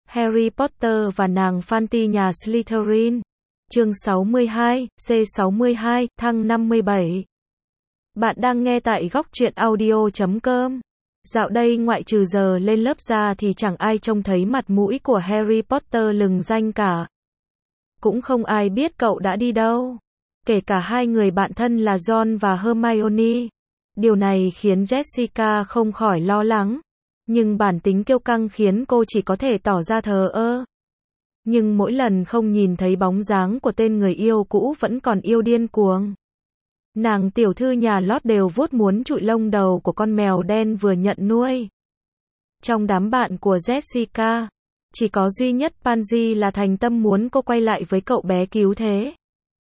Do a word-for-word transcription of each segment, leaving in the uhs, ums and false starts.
Harry Potter và nàng Fanty nhà Slytherin. Chương sáu mươi hai, C sáu mươi hai, thăng năm mươi bảy. Bạn đang nghe tại góc truyện audio chấm com. Dạo đây ngoại trừ giờ lên lớp ra thì chẳng ai trông thấy mặt mũi của Harry Potter lừng danh cả. Cũng không ai biết cậu đã đi đâu. Kể cả hai người bạn thân là Ron và Hermione. Điều này khiến Jessica không khỏi lo lắng. Nhưng bản tính kiêu căng khiến cô chỉ có thể tỏ ra thờ ơ. Nhưng mỗi lần không nhìn thấy bóng dáng của tên người yêu cũ vẫn còn yêu điên cuồng. Nàng tiểu thư nhà lót đều vuốt muốn trụi lông đầu của con mèo đen vừa nhận nuôi. Trong đám bạn của Jessica, chỉ có duy nhất Pansy là thành tâm muốn cô quay lại với cậu bé cứu thế.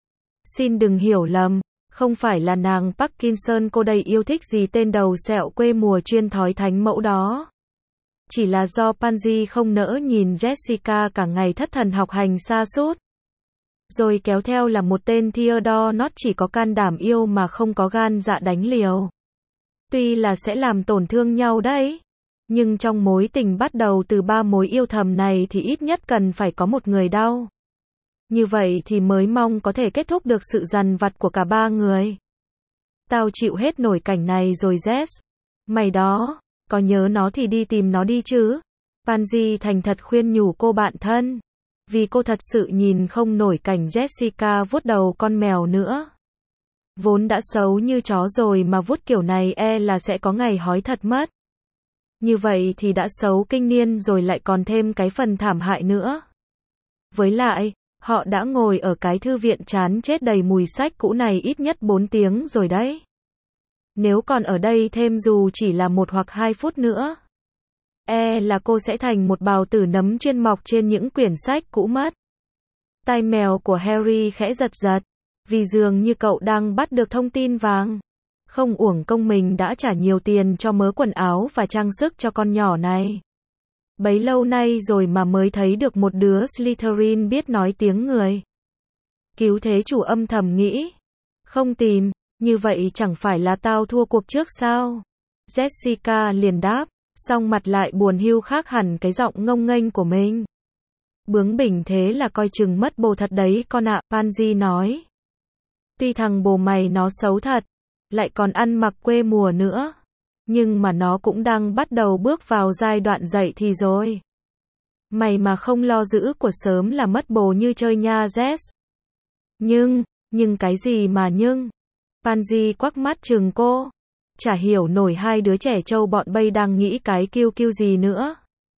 Xin đừng hiểu lầm, không phải là nàng Parkinson cô đầy yêu thích gì tên đầu sẹo quê mùa chuyên thói thánh mẫu đó. Chỉ là do Pansy không nỡ nhìn Jessica cả ngày thất thần học hành sa sút. Rồi kéo theo là một tên Theodore Nott chỉ có can đảm yêu mà không có gan dạ đánh liều. Tuy là sẽ làm tổn thương nhau đấy, nhưng trong mối tình bắt đầu từ ba mối yêu thầm này thì ít nhất cần phải có một người đau. Như vậy thì mới mong có thể kết thúc được sự dằn vặt của cả ba người. Tao chịu hết nổi cảnh này rồi Jess. Mày đó, có nhớ nó thì đi tìm nó đi chứ. Pansy thành thật khuyên nhủ cô bạn thân. Vì cô thật sự nhìn không nổi cảnh Jessica vuốt đầu con mèo nữa. Vốn đã xấu như chó rồi mà vuốt kiểu này e là sẽ có ngày hói thật mất. Như vậy thì đã xấu kinh niên rồi lại còn thêm cái phần thảm hại nữa. Với lại, họ đã ngồi ở cái thư viện chán chết đầy mùi sách cũ này ít nhất bốn tiếng rồi đấy. Nếu còn ở đây thêm dù chỉ là một hoặc hai phút nữa, e là cô sẽ thành một bào tử nấm chuyên mọc trên những quyển sách cũ mất. Tai mèo của Harry khẽ giật giật, vì dường như cậu đang bắt được thông tin vàng. Không uổng công mình đã trả nhiều tiền cho mớ quần áo và trang sức cho con nhỏ này. Bấy lâu nay rồi mà mới thấy được một đứa Slytherin biết nói tiếng người. Cứu thế chủ âm thầm nghĩ. Không tìm, như vậy chẳng phải là tao thua cuộc trước sao? Jessica liền đáp, song mặt lại buồn hiu khác hẳn cái giọng ngông nghênh của mình. Bướng bỉnh thế là coi chừng mất bồ thật đấy con ạ, Pansy nói. Tuy thằng bồ mày nó xấu thật, lại còn ăn mặc quê mùa nữa. Nhưng mà nó cũng đang bắt đầu bước vào giai đoạn dậy thì rồi. Mày mà không lo giữ của sớm là mất bồ như chơi nha Jess. Nhưng, nhưng cái gì mà nhưng? Pansy quắc mắt trừng cô. Chả hiểu nổi hai đứa trẻ trâu bọn bây đang nghĩ cái kiêu kiêu gì nữa.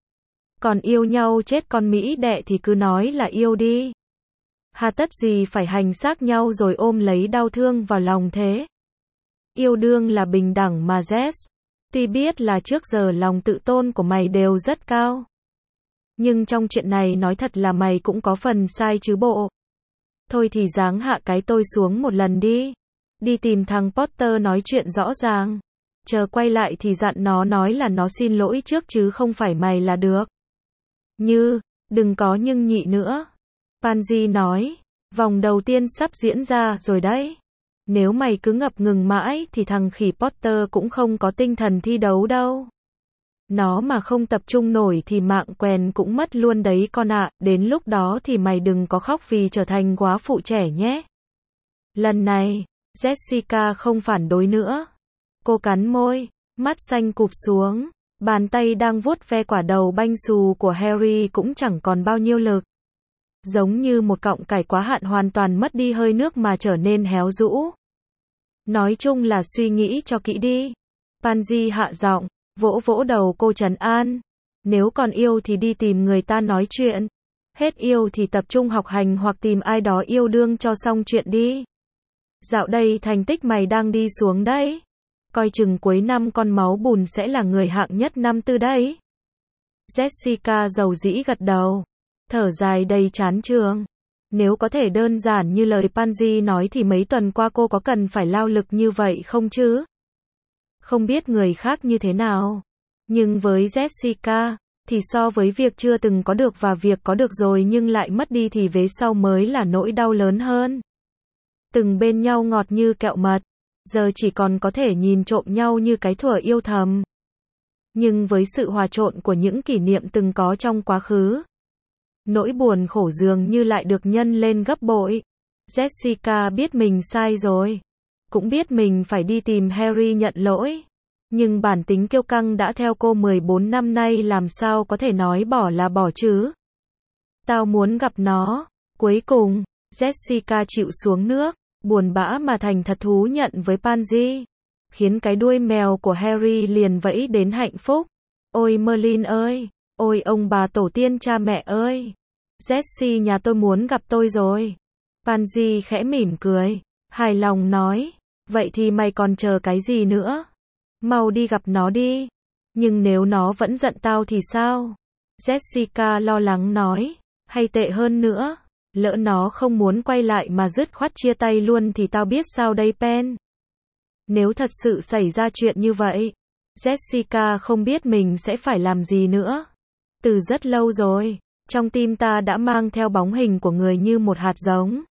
Còn yêu nhau chết con Mỹ đẻ thì cứ nói là yêu đi. Hà tất gì phải hành xác nhau rồi ôm lấy đau thương vào lòng thế. Yêu đương là bình đẳng mà Jess. Tuy biết là trước giờ lòng tự tôn của mày đều rất cao. Nhưng trong chuyện này nói thật là mày cũng có phần sai chứ bộ. Thôi thì giáng hạ cái tôi xuống một lần đi. Đi tìm thằng Potter nói chuyện rõ ràng. Chờ quay lại thì dặn nó nói là nó xin lỗi trước chứ không phải mày là được. Như, đừng có nhưng nhị nữa. Pansy nói, vòng đầu tiên sắp diễn ra rồi đấy. Nếu mày cứ ngập ngừng mãi thì thằng khỉ Potter cũng không có tinh thần thi đấu đâu. Nó mà không tập trung nổi thì mạng quèn cũng mất luôn đấy con ạ, đến lúc đó thì mày đừng có khóc vì trở thành quá phụ trẻ nhé. Lần này, Jessica không phản đối nữa. Cô cắn môi, mắt xanh cụp xuống, bàn tay đang vuốt ve quả đầu banh xù của Harry cũng chẳng còn bao nhiêu lực. Giống như một cọng cải quá hạn hoàn toàn mất đi hơi nước mà trở nên héo rũ. Nói chung là suy nghĩ cho kỹ đi. Pansy hạ giọng, vỗ vỗ đầu cô trấn an. Nếu còn yêu thì đi tìm người ta nói chuyện. Hết yêu thì tập trung học hành hoặc tìm ai đó yêu đương cho xong chuyện đi. Dạo đây thành tích mày đang đi xuống đấy. Coi chừng cuối năm con máu bùn sẽ là người hạng nhất năm tư đấy. Jessica dầu dĩ gật đầu. Thở dài đầy chán chường. Nếu có thể đơn giản như lời Pansy nói thì mấy tuần qua cô có cần phải lao lực như vậy không chứ? Không biết người khác như thế nào. Nhưng với Jessica, thì so với việc chưa từng có được và việc có được rồi nhưng lại mất đi thì vế sau mới là nỗi đau lớn hơn. Từng bên nhau ngọt như kẹo mật, giờ chỉ còn có thể nhìn trộm nhau như cái thuở yêu thầm. Nhưng với sự hòa trộn của những kỷ niệm từng có trong quá khứ, Nỗi buồn khổ dường như lại được nhân lên gấp bội. Jessica biết mình sai rồi. Cũng biết mình phải đi tìm Harry nhận lỗi. Nhưng bản tính kiêu căng đã theo cô mười bốn năm nay làm sao có thể nói bỏ là bỏ chứ. Tao muốn gặp nó. Cuối cùng, Jessica chịu xuống nước, buồn bã mà thành thật thú nhận với Pansy. Khiến cái đuôi mèo của Harry liền vẫy đến hạnh phúc. Ôi Merlin ơi! Ôi ông bà tổ tiên cha mẹ ơi! Jessie nhà tôi muốn gặp tôi rồi. Pansy khẽ mỉm cười, hài lòng nói. Vậy thì mày còn chờ cái gì nữa? Mau đi gặp nó đi. Nhưng nếu nó vẫn giận tao thì sao? Jessica lo lắng nói. Hay tệ hơn nữa, lỡ nó không muốn quay lại mà dứt khoát chia tay luôn thì tao biết sao đây Pen. Nếu thật sự xảy ra chuyện như vậy, Jessica không biết mình sẽ phải làm gì nữa. Từ rất lâu rồi, trong tim ta đã mang theo bóng hình của người như một hạt giống.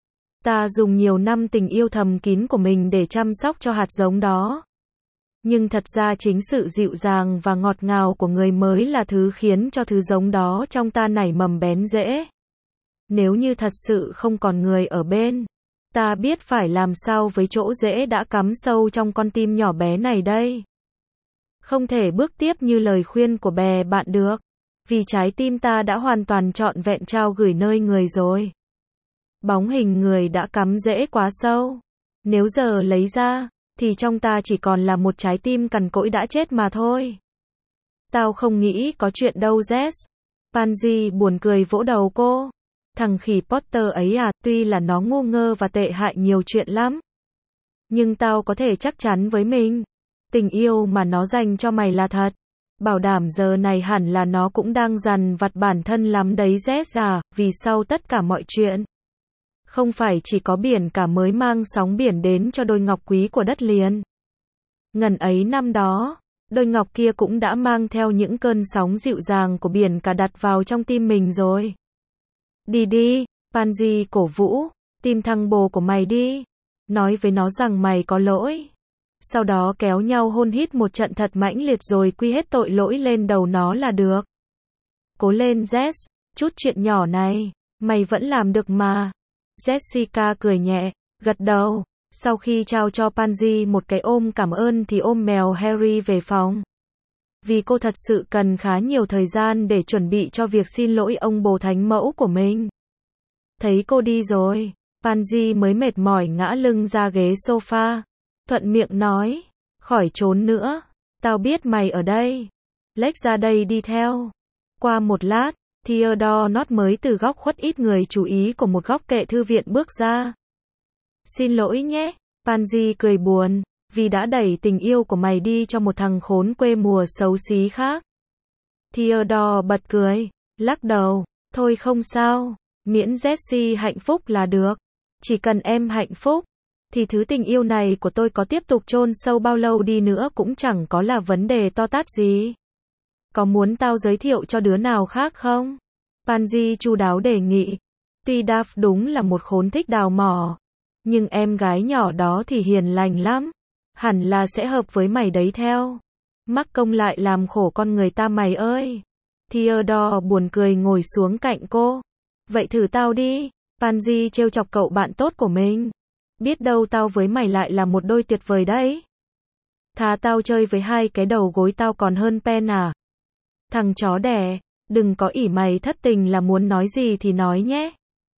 Ta dùng nhiều năm tình yêu thầm kín của mình để chăm sóc cho hạt giống đó. Nhưng thật ra chính sự dịu dàng và ngọt ngào của người mới là thứ khiến cho thứ giống đó trong ta nảy mầm bén rễ. Nếu như thật sự không còn người ở bên, ta biết phải làm sao với chỗ rễ đã cắm sâu trong con tim nhỏ bé này đây. Không thể bước tiếp như lời khuyên của bè bạn được, vì trái tim ta đã hoàn toàn trọn vẹn trao gửi nơi người rồi. Bóng hình người đã cắm rễ quá sâu. Nếu giờ lấy ra, thì trong ta chỉ còn là một trái tim cằn cỗi đã chết mà thôi. Tao không nghĩ có chuyện đâu Jess. Pansy buồn cười vỗ đầu cô. Thằng khỉ Potter ấy à, tuy là nó ngu ngơ và tệ hại nhiều chuyện lắm. Nhưng tao có thể chắc chắn với mình. Tình yêu mà nó dành cho mày là thật. Bảo đảm giờ này hẳn là nó cũng đang dằn vặt bản thân lắm đấy Jess à, vì sau tất cả mọi chuyện. Không phải chỉ có biển cả mới mang sóng biển đến cho đôi ngọc quý của đất liền. Ngần ấy năm đó, đôi ngọc kia cũng đã mang theo những cơn sóng dịu dàng của biển cả đặt vào trong tim mình rồi. Đi đi, Pansy cổ vũ, tìm thằng bồ của mày đi. Nói với nó rằng mày có lỗi. Sau đó kéo nhau hôn hít một trận thật mãnh liệt rồi quy hết tội lỗi lên đầu nó là được. Cố lên Jess, chút chuyện nhỏ này, mày vẫn làm được mà. Jessica cười nhẹ, gật đầu. Sau khi trao cho Pansy một cái ôm cảm ơn thì ôm mèo Harry về phòng. Vì cô thật sự cần khá nhiều thời gian để chuẩn bị cho việc xin lỗi ông bồ thánh mẫu của mình. Thấy cô đi rồi, Pansy mới mệt mỏi ngã lưng ra ghế sofa. Thuận miệng nói, khỏi trốn nữa, tao biết mày ở đây. Lex ra đây đi theo. Qua một lát, Theodore Nott mới từ góc khuất ít người chú ý của một góc kệ thư viện bước ra. Xin lỗi nhé, Pansy cười buồn, vì đã đẩy tình yêu của mày đi cho một thằng khốn quê mùa xấu xí khác. Theodore bật cười, lắc đầu, thôi không sao, miễn Jessie hạnh phúc là được. Chỉ cần em hạnh phúc, thì thứ tình yêu này của tôi có tiếp tục chôn sâu bao lâu đi nữa cũng chẳng có là vấn đề to tát gì. Có muốn tao giới thiệu cho đứa nào khác không? Pansy chu đáo đề nghị. Tuy Dav đúng là một khốn thích đào mỏ, nhưng em gái nhỏ đó thì hiền lành lắm. Hẳn là sẽ hợp với mày đấy theo. Mắc công lại làm khổ con người ta mày ơi. Theodore buồn cười ngồi xuống cạnh cô. Vậy thử tao đi. Pansy trêu chọc cậu bạn tốt của mình. Biết đâu tao với mày lại là một đôi tuyệt vời đấy. Thà tao chơi với hai cái đầu gối tao còn hơn Pen à. Thằng chó đẻ, đừng có ỷ mày thất tình là muốn nói gì thì nói nhé.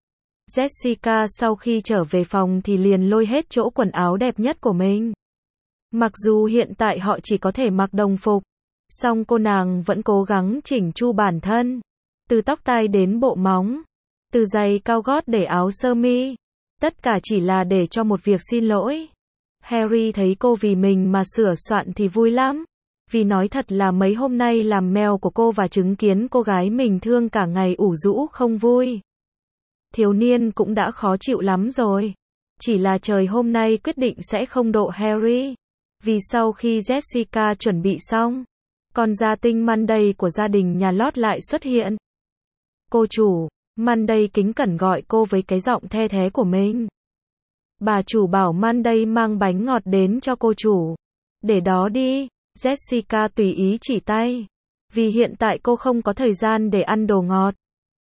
Jessica sau khi trở về phòng thì liền lôi hết chỗ quần áo đẹp nhất của mình. Mặc dù hiện tại họ chỉ có thể mặc đồng phục, song cô nàng vẫn cố gắng chỉnh chu bản thân. Từ tóc tai đến bộ móng, từ giày cao gót để áo sơ mi. Tất cả chỉ là để cho một việc xin lỗi. Harry thấy cô vì mình mà sửa soạn thì vui lắm. Vì nói thật là mấy hôm nay làm mèo của cô và chứng kiến cô gái mình thương cả ngày ủ rũ không vui. Thiếu niên cũng đã khó chịu lắm rồi. Chỉ là trời hôm nay quyết định sẽ không độ Harry. Vì sau khi Jessica chuẩn bị xong, con gia tinh Monday của gia đình nhà Lót lại xuất hiện. Cô chủ, Monday kính cẩn gọi cô với cái giọng the thé của mình. Bà chủ bảo Monday mang bánh ngọt đến cho cô chủ. Để đó đi, Jessica tùy ý chỉ tay. Vì hiện tại cô không có thời gian để ăn đồ ngọt.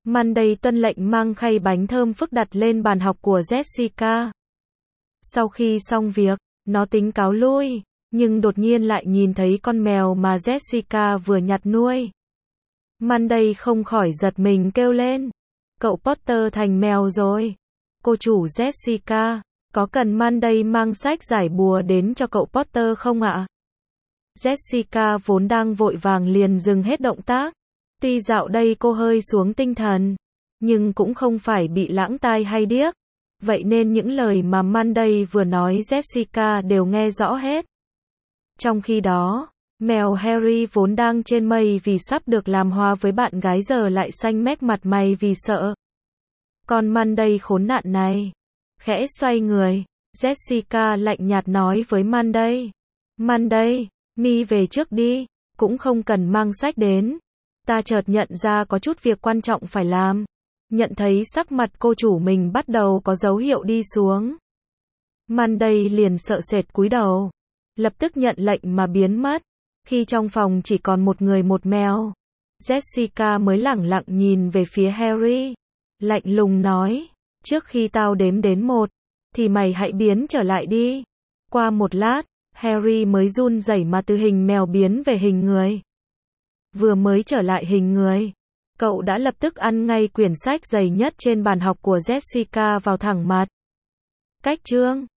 Monday tuân lệnh mang khay bánh thơm phức đặt lên bàn học của Jessica. Sau khi xong việc, nó tính cáo lui, nhưng đột nhiên lại nhìn thấy con mèo mà Jessica vừa nhặt nuôi. Monday không khỏi giật mình kêu lên. Cậu Potter thành mèo rồi. Cô chủ Jessica, có cần Monday mang sách giải bùa đến cho cậu Potter không ạ? Jessica vốn đang vội vàng liền dừng hết động tác. Tuy dạo đây cô hơi xuống tinh thần, nhưng cũng không phải bị lãng tai hay điếc. Vậy nên những lời mà Monday vừa nói Jessica đều nghe rõ hết. Trong khi đó, mèo Harry vốn đang trên mây vì sắp được làm hòa với bạn gái giờ lại xanh mét mặt mày vì sợ. Con Monday khốn nạn này. Khẽ xoay người, Jessica lạnh nhạt nói với Monday. Monday, mi về trước đi, cũng không cần mang sách đến. Ta chợt nhận ra có chút việc quan trọng phải làm. Nhận thấy sắc mặt cô chủ mình bắt đầu có dấu hiệu đi xuống. Monday liền sợ sệt cúi đầu. Lập tức nhận lệnh mà biến mất. Khi trong phòng chỉ còn một người một mèo, Jessica mới lẳng lặng nhìn về phía Harry. Lạnh lùng nói, trước khi tao đếm đến một, thì mày hãy biến trở lại đi. Qua một lát, Harry mới run rẩy mà từ hình mèo biến về hình người. Vừa mới trở lại hình người, cậu đã lập tức ăn ngay quyển sách dày nhất trên bàn học của Jessica vào thẳng mặt. Cách chương